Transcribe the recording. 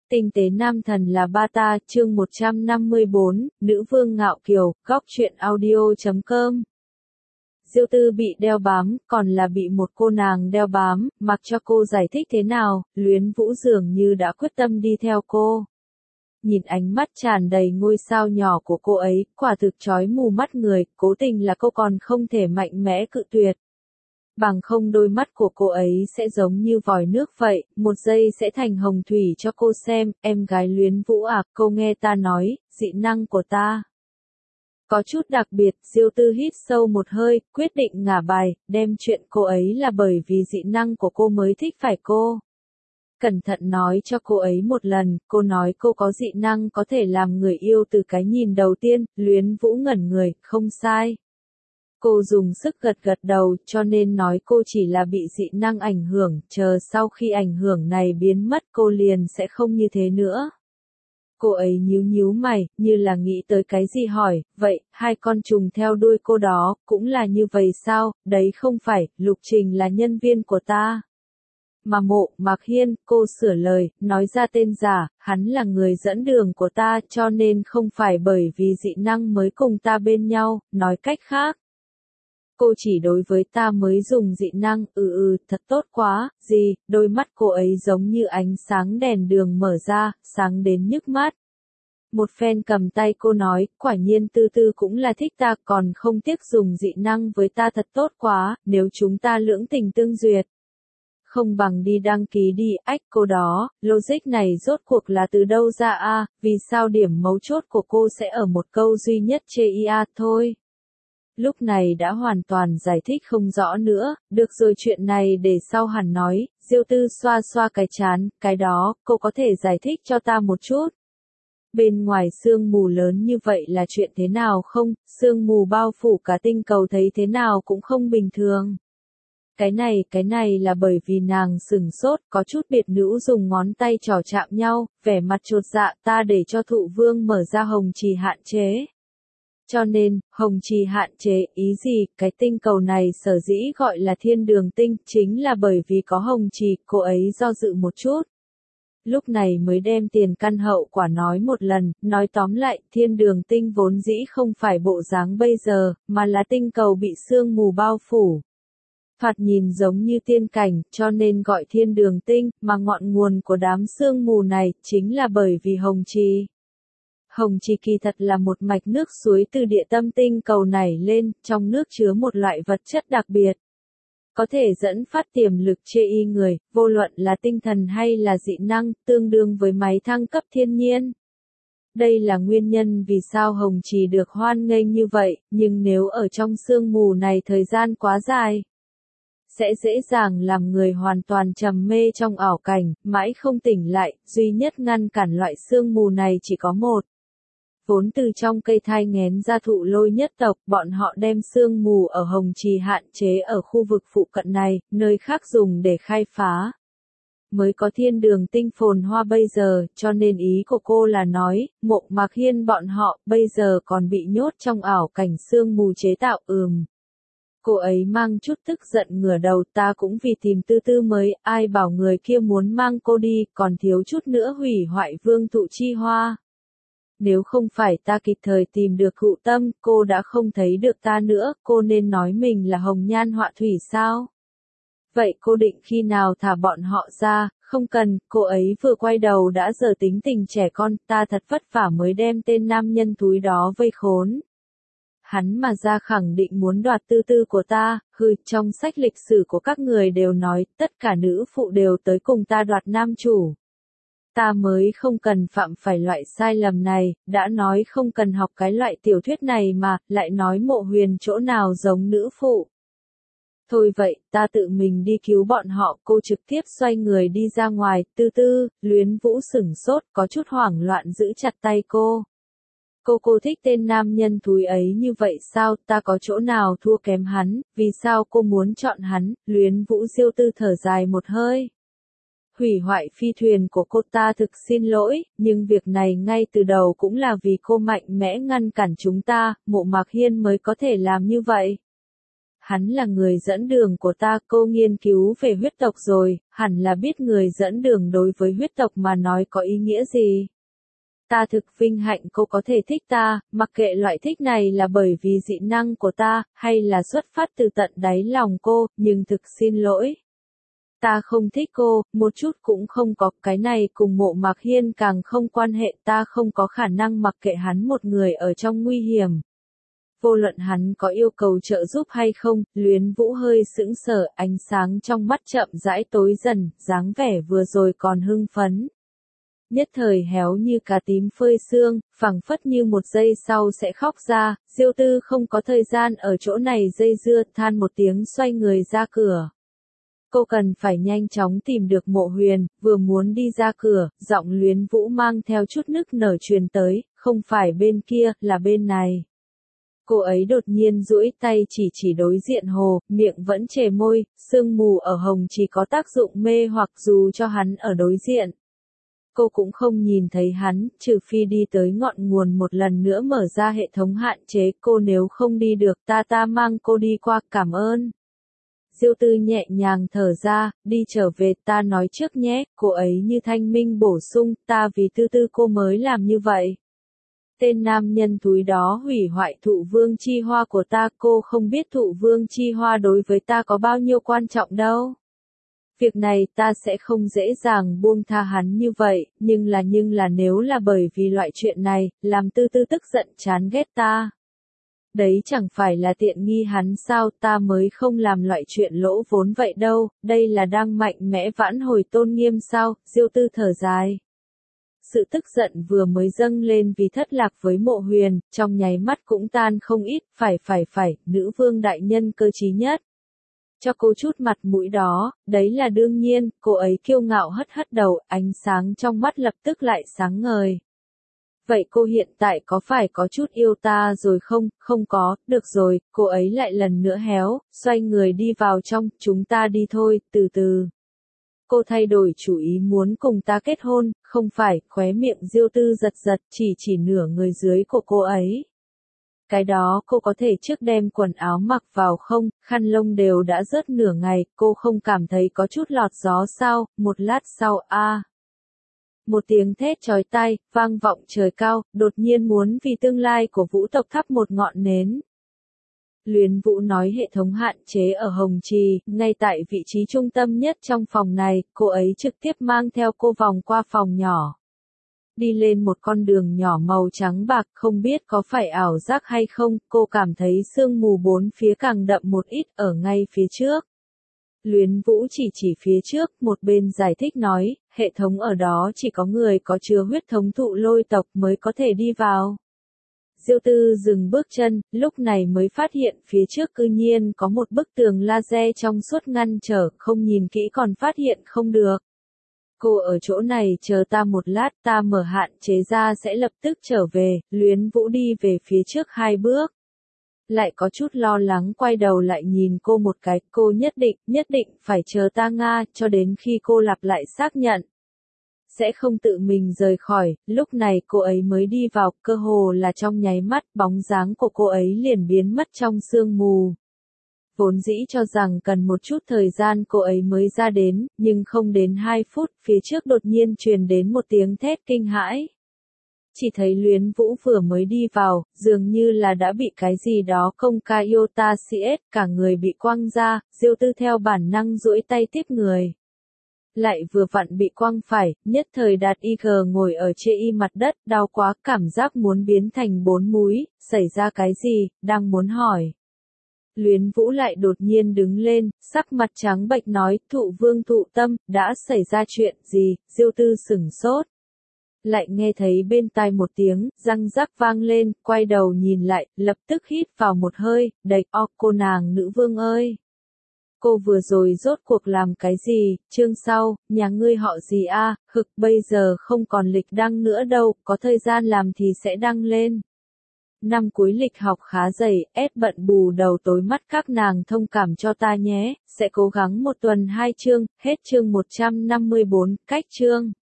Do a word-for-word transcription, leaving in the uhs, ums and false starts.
Tinh tế nam thần là ba ta, chương một trăm năm mươi bốn, nữ vương ngạo kiều, góc truyện audio chấm com. Diêu Tư bị đeo bám, còn là bị một cô nàng đeo bám, mặc cho cô giải thích thế nào, Luyến Vũ dường như đã quyết tâm đi theo cô. Nhìn ánh mắt tràn đầy ngôi sao nhỏ của cô ấy, quả thực chói mù mắt người, cố tình là cô còn không thể mạnh mẽ cự tuyệt. Bằng không đôi mắt của cô ấy sẽ giống như vòi nước vậy, một giây sẽ thành hồng thủy cho cô xem, em gái Luyến Vũ à, cô nghe ta nói, dị năng của ta. Có chút đặc biệt, Diêu Tư hít sâu một hơi, quyết định ngả bài, đem chuyện cô ấy là bởi vì dị năng của cô mới thích phải cô. Cẩn thận nói cho cô ấy một lần, cô nói cô có dị năng có thể làm người yêu từ cái nhìn đầu tiên, Luyến Vũ ngẩn người, không sai. Cô dùng sức gật gật đầu, cho nên nói cô chỉ là bị dị năng ảnh hưởng, chờ sau khi ảnh hưởng này biến mất cô liền sẽ không như thế nữa. Cô ấy nhíu nhíu mày, như là nghĩ tới cái gì hỏi, vậy, hai con trùng theo đuôi cô đó, cũng là như vậy sao, đấy không phải, Lục Trình là nhân viên của ta. Mà Mộ Mạc Hiên, cô sửa lời, nói ra tên giả, hắn là người dẫn đường của ta, cho nên không phải bởi vì dị năng mới cùng ta bên nhau, nói cách khác. Cô chỉ đối với ta mới dùng dị năng, ừ ừ, thật tốt quá, gì, đôi mắt cô ấy giống như ánh sáng đèn đường mở ra, sáng đến nhức mắt. Một phen cầm tay cô nói, quả nhiên Tư Tư cũng là thích ta, còn không tiếc dùng dị năng với ta thật tốt quá, nếu chúng ta lưỡng tình tương duyệt. Không bằng đi đăng ký đi, ách cô đó, logic này rốt cuộc là từ đâu ra a? Vì sao điểm mấu chốt của cô sẽ ở một câu duy nhất chê ia thôi. Lúc này đã hoàn toàn giải thích không rõ nữa, được rồi chuyện này để sau hẳn nói, Diêu Tư xoa xoa cái chán, cái đó, cô có thể giải thích cho ta một chút. Bên ngoài sương mù lớn như vậy là chuyện thế nào không, sương mù bao phủ cả tinh cầu thấy thế nào cũng không bình thường. Cái này, cái này là bởi vì nàng sừng sốt, có chút biệt nữ dùng ngón tay trỏ chạm nhau, vẻ mặt chột dạ, ta để cho thụ vương mở ra hồng trì hạn chế. Cho nên, hồng trì hạn chế, ý gì, cái tinh cầu này sở dĩ gọi là thiên đường tinh, chính là bởi vì có hồng trì, cô ấy do dự một chút. Lúc này mới đem tiền căn hậu quả nói một lần, nói tóm lại, thiên đường tinh vốn dĩ không phải bộ dáng bây giờ, mà là tinh cầu bị sương mù bao phủ. Thoạt nhìn giống như tiên cảnh, cho nên gọi thiên đường tinh, mà ngọn nguồn của đám sương mù này, chính là bởi vì hồng trì. Hồng trì kỳ thật là một mạch nước suối từ địa tâm tinh cầu này lên, trong nước chứa một loại vật chất đặc biệt. Có thể dẫn phát tiềm lực chê y người, vô luận là tinh thần hay là dị năng, tương đương với máy thăng cấp thiên nhiên. Đây là nguyên nhân vì sao hồng trì được hoan nghênh như vậy, nhưng nếu ở trong sương mù này thời gian quá dài, sẽ dễ dàng làm người hoàn toàn trầm mê trong ảo cảnh, mãi không tỉnh lại, duy nhất ngăn cản loại sương mù này chỉ có một. Vốn từ trong cây thai nghén ra thụ lôi nhất tộc, bọn họ đem sương mù ở hồng trì hạn chế ở khu vực phụ cận này, nơi khác dùng để khai phá. Mới có thiên đường tinh phồn hoa bây giờ, cho nên ý của cô là nói, Mộ Mạc Hiên bọn họ, bây giờ còn bị nhốt trong ảo cảnh sương mù chế tạo, ừm. Cô ấy mang chút tức giận ngửa đầu, ta cũng vì tìm Tư Tư mới, ai bảo người kia muốn mang cô đi, còn thiếu chút nữa hủy hoại vương thụ chi hoa. Nếu không phải ta kịp thời tìm được Hụ Tâm, cô đã không thấy được ta nữa, cô nên nói mình là hồng nhan họa thủy sao? Vậy cô định khi nào thả bọn họ ra, không cần, cô ấy vừa quay đầu đã giờ tính tình trẻ con, ta thật vất vả mới đem tên nam nhân túi đó vây khốn. Hắn mà ra khẳng định muốn đoạt Tư Tư của ta, hừ, trong sách lịch sử của các người đều nói, tất cả nữ phụ đều tới cùng ta đoạt nam chủ. Ta mới không cần phạm phải loại sai lầm này, đã nói không cần học cái loại tiểu thuyết này mà, lại nói Mộ Huyền chỗ nào giống nữ phụ. Thôi vậy, ta tự mình đi cứu bọn họ, cô trực tiếp xoay người đi ra ngoài, Tư Tư, Luyến Vũ sửng sốt, có chút hoảng loạn giữ chặt tay cô. Cô cô thích tên nam nhân thúi ấy như vậy sao, ta có chỗ nào thua kém hắn, vì sao cô muốn chọn hắn, Luyến Vũ Diêu Tư thở dài một hơi. Hủy hoại phi thuyền của cô ta thực xin lỗi, nhưng việc này ngay từ đầu cũng là vì cô mạnh mẽ ngăn cản chúng ta, Mộ Mạc Hiên mới có thể làm như vậy. hắn là người dẫn đường của ta, cô nghiên cứu về huyết tộc rồi, hẳn là biết người dẫn đường đối với huyết tộc mà nói có ý nghĩa gì. Ta thực vinh hạnh cô có thể thích ta, mặc kệ loại thích này là bởi vì dị năng của ta, hay là xuất phát từ tận đáy lòng cô, nhưng thực xin lỗi. Ta không thích cô, một chút cũng không có, cái này cùng Mộ Mạc Hiên càng không quan hệ, ta không có khả năng mặc kệ hắn một người ở trong nguy hiểm. Vô luận hắn có yêu cầu trợ giúp hay không, Luyến Vũ hơi sững sờ, ánh sáng trong mắt chậm rãi tối dần, dáng vẻ vừa rồi còn hưng phấn. Nhất thời héo như cà tím phơi sương, phẳng phất như một giây sau sẽ khóc ra, Diêu Tư không có thời gian ở chỗ này dây dưa, than một tiếng xoay người ra cửa. Cô cần phải nhanh chóng tìm được Mộ Huyền, vừa muốn đi ra cửa, giọng Luyến Vũ mang theo chút nức nở truyền tới, không phải bên kia, là bên này. Cô ấy đột nhiên duỗi tay chỉ chỉ đối diện hồ, miệng vẫn chề môi, sương mù ở hồng chỉ có tác dụng mê hoặc dù cho hắn ở đối diện. Cô cũng không nhìn thấy hắn, trừ phi đi tới ngọn nguồn một lần nữa mở ra hệ thống hạn chế, cô nếu không đi được ta ta mang cô đi qua, cảm ơn. Diêu Tư nhẹ nhàng thở ra, đi trở về, ta nói trước nhé, cô ấy như thanh minh bổ sung, ta vì Tư Tư cô mới làm như vậy. Tên nam nhân túi đó hủy hoại Thụ Vương Chi Hoa của ta, cô không biết Thụ Vương Chi Hoa đối với ta có bao nhiêu quan trọng đâu. Việc này ta sẽ không dễ dàng buông tha hắn như vậy, nhưng là nhưng là nếu là bởi vì loại chuyện này, làm Tư Tư tức giận chán ghét ta. Đấy chẳng phải là tiện nghi hắn sao, ta mới không làm loại chuyện lỗ vốn vậy đâu, đây là đang mạnh mẽ vãn hồi tôn nghiêm sao, Diêu Tư thở dài. Sự tức giận vừa mới dâng lên vì thất lạc với Mộ Huyền, trong nháy mắt cũng tan không ít, phải phải phải, nữ vương đại nhân cơ trí nhất. Cho cô chút mặt mũi đó, đấy là đương nhiên, cô ấy kiêu ngạo hất hất đầu, ánh sáng trong mắt lập tức lại sáng ngời. Vậy cô hiện tại có phải có chút yêu ta rồi không? Không có, được rồi, cô ấy lại lần nữa héo, xoay người đi vào trong, chúng ta đi thôi, từ từ. Cô thay đổi chủ ý muốn cùng ta kết hôn, không phải, khóe miệng Diêu Tư giật giật, chỉ chỉ nửa người dưới của cô ấy. Cái đó cô có thể trước đem quần áo mặc vào không, khăn lông đều đã rớt nửa ngày, cô không cảm thấy có chút lọt gió sao, một lát sau, a à. Một tiếng thét chói tai, vang vọng trời cao, đột nhiên muốn vì tương lai của Vũ tộc thắp một ngọn nến. Luyến Vũ nói hệ thống hạn chế ở Hồng Trì, ngay tại vị trí trung tâm nhất trong phòng này, cô ấy trực tiếp mang theo cô vòng qua phòng nhỏ. Đi lên một con đường nhỏ màu trắng bạc, không biết có phải ảo giác hay không, cô cảm thấy sương mù bốn phía càng đậm một ít ở ngay phía trước. Luyến Vũ chỉ chỉ phía trước, một bên giải thích nói, hệ thống ở đó chỉ có người có chứa huyết thống thụ lôi tộc mới có thể đi vào. Diêu Tư dừng bước chân, lúc này mới phát hiện phía trước cư nhiên có một bức tường laser trong suốt ngăn trở, không nhìn kỹ còn phát hiện không được. Cô ở chỗ này chờ ta một lát, ta mở hạn chế ra sẽ lập tức trở về, Luyến Vũ đi về phía trước hai bước. Lại có chút lo lắng quay đầu lại nhìn cô một cái, cô nhất định, nhất định phải chờ ta Nga, cho đến khi cô lặp lại xác nhận. Sẽ không tự mình rời khỏi, lúc này cô ấy mới đi vào, cơ hồ là trong nháy mắt, bóng dáng của cô ấy liền biến mất trong sương mù. Vốn dĩ cho rằng cần một chút thời gian cô ấy mới ra đến, nhưng không đến hai phút, phía trước đột nhiên truyền đến một tiếng thét kinh hãi. Chỉ thấy Luyến Vũ vừa mới đi vào, dường như là đã bị cái gì đó công ca iota cs, cả người bị quăng ra, Diêu Tư theo bản năng duỗi tay tiếp người. Lại vừa vặn bị quăng phải, nhất thời Đạt i giê ngồi ở chê y mặt đất, đau quá, cảm giác muốn biến thành bốn múi, xảy ra cái gì, đang muốn hỏi. Luyến Vũ lại đột nhiên đứng lên, sắc mặt trắng bệch nói, Thụ Vương Thụ Tâm, đã xảy ra chuyện gì, Diêu Tư sửng sốt. Lại nghe thấy bên tai một tiếng, răng rắc vang lên, quay đầu nhìn lại, lập tức hít vào một hơi, đầy, o, cô nàng nữ vương ơi. Cô vừa rồi rốt cuộc làm cái gì, chương sau, nhà ngươi họ gì a? Hực, bây giờ không còn lịch đăng nữa đâu, có thời gian làm thì sẽ đăng lên. Năm cuối lịch học khá dày, ép bận bù đầu tối mắt các nàng thông cảm cho ta nhé, sẽ cố gắng một tuần hai chương, hết chương một trăm năm mươi bốn, cách chương.